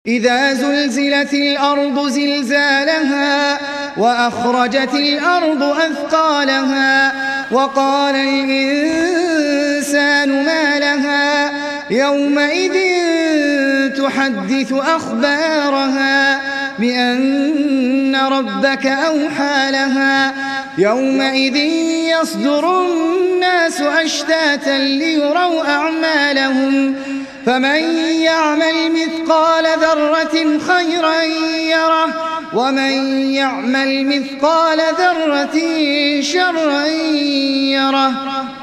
إذا زلزلت الأرض زلزالها وأخرجت الأرض أثقالها وقال الإنسان ما لها يومئذ تحدث أخبارها بأن ربك أوحى لها يومئذ يصدر الناس أشتاتا ليروا أعمالهم فمن يعمل مثقال ذرة خيرا يره ومن يعمل مثقال ذرة شرا يره.